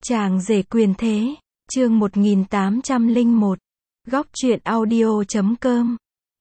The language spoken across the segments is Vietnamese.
Chàng rể quyền thế, chương 1801, góc truyện audio.com.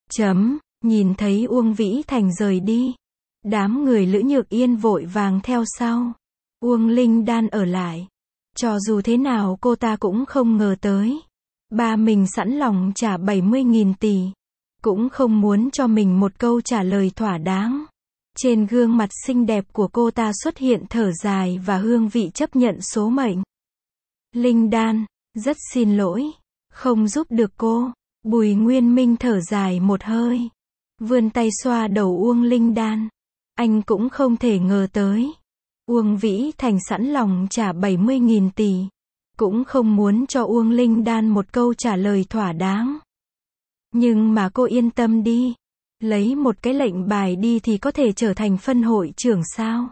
Nhìn thấy Uông Vĩ Thành rời đi, đám người Lữ Nhược Yên vội vàng theo sau. Uông Linh Đan ở lại. Cho dù thế nào cô ta cũng không ngờ tới. Ba mình sẵn lòng trả 70.000 tỷ. Cũng không muốn cho mình một câu trả lời thỏa đáng. Trên gương mặt xinh đẹp của cô ta xuất hiện thở dài và hương vị chấp nhận số mệnh. Linh Đan, rất xin lỗi, không giúp được cô. Bùi Nguyên Minh thở dài một hơi, vươn tay xoa đầu Uông Linh Đan. Anh cũng không thể ngờ tới. Uông Vĩ Thành sẵn lòng trả 70.000 tỷ. Cũng không muốn cho Uông Linh Đan một câu trả lời thỏa đáng. Nhưng mà cô yên tâm đi. Lấy một cái lệnh bài đi thì có thể trở thành phân hội trưởng sao?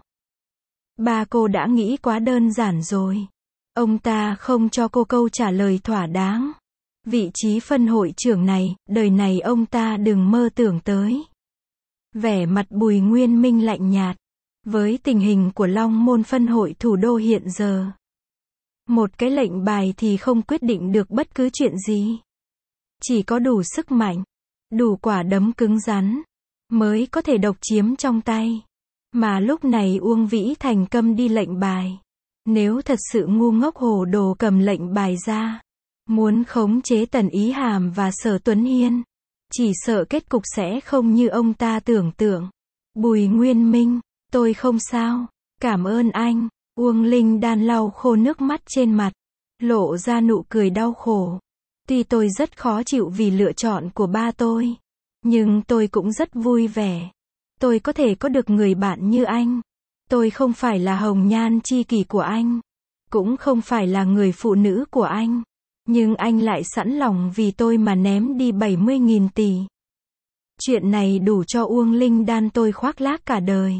Ba cô đã nghĩ quá đơn giản rồi. Ông ta không cho cô câu trả lời thỏa đáng. Vị trí phân hội trưởng này, đời này ông ta đừng mơ tưởng tới. Vẻ mặt Bùi Nguyên Minh lạnh nhạt. Với tình hình của Long Môn phân hội thủ đô hiện giờ, một cái lệnh bài thì không quyết định được bất cứ chuyện gì. Chỉ có đủ sức mạnh, đủ quả đấm cứng rắn, mới có thể độc chiếm trong tay. Mà lúc này Uông Vĩ Thành cầm đi lệnh bài. Nếu thật sự ngu ngốc hồ đồ cầm lệnh bài ra, muốn khống chế Tần Ý Hàm và Sở Tuấn Hiên, chỉ sợ kết cục sẽ không như ông ta tưởng tượng. Bùi Nguyên Minh, tôi không sao, cảm ơn anh. Uông Linh Đan lau khô nước mắt trên mặt, lộ ra nụ cười đau khổ. Tuy tôi rất khó chịu vì lựa chọn của ba tôi, nhưng tôi cũng rất vui vẻ. Tôi có thể có được người bạn như anh. Tôi không phải là hồng nhan chi kỷ của anh, cũng không phải là người phụ nữ của anh, nhưng anh lại sẵn lòng vì tôi mà ném đi 70.000 tỷ. Chuyện này đủ cho Uông Linh Đan tôi khoác lác cả đời.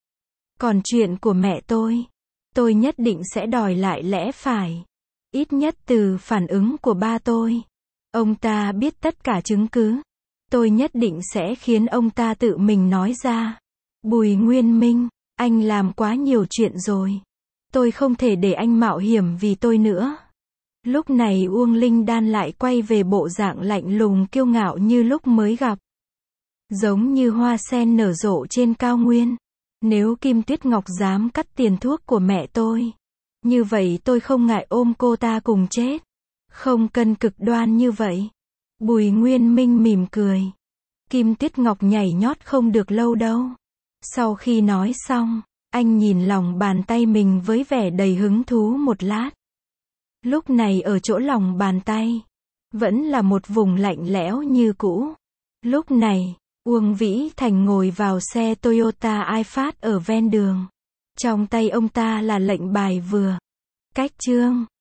Còn chuyện của mẹ tôi nhất định sẽ đòi lại lẽ phải. Ít nhất từ phản ứng của ba tôi. Ông ta biết tất cả chứng cứ. Tôi nhất định sẽ khiến ông ta tự mình nói ra. Bùi Nguyên Minh, anh làm quá nhiều chuyện rồi. Tôi không thể để anh mạo hiểm vì tôi nữa. Lúc này Uông Linh Đan lại quay về bộ dạng lạnh lùng kiêu ngạo như lúc mới gặp. Giống như hoa sen nở rộ trên cao nguyên. Nếu Kim Tuyết Ngọc dám cắt tiền thuốc của mẹ tôi, như vậy tôi không ngại ôm cô ta cùng chết. Không cần cực đoan như vậy. Bùi Nguyên Minh mỉm cười. Kim Tuyết Ngọc nhảy nhót không được lâu đâu. Sau khi nói xong, anh nhìn lòng bàn tay mình với vẻ đầy hứng thú một lát. Lúc này ở chỗ lòng bàn tay, vẫn là một vùng lạnh lẽo như cũ. Lúc này, Uông Vĩ Thành ngồi vào xe Toyota Alphard ở ven đường. Trong tay ông ta là lệnh bài vừa. Cách chương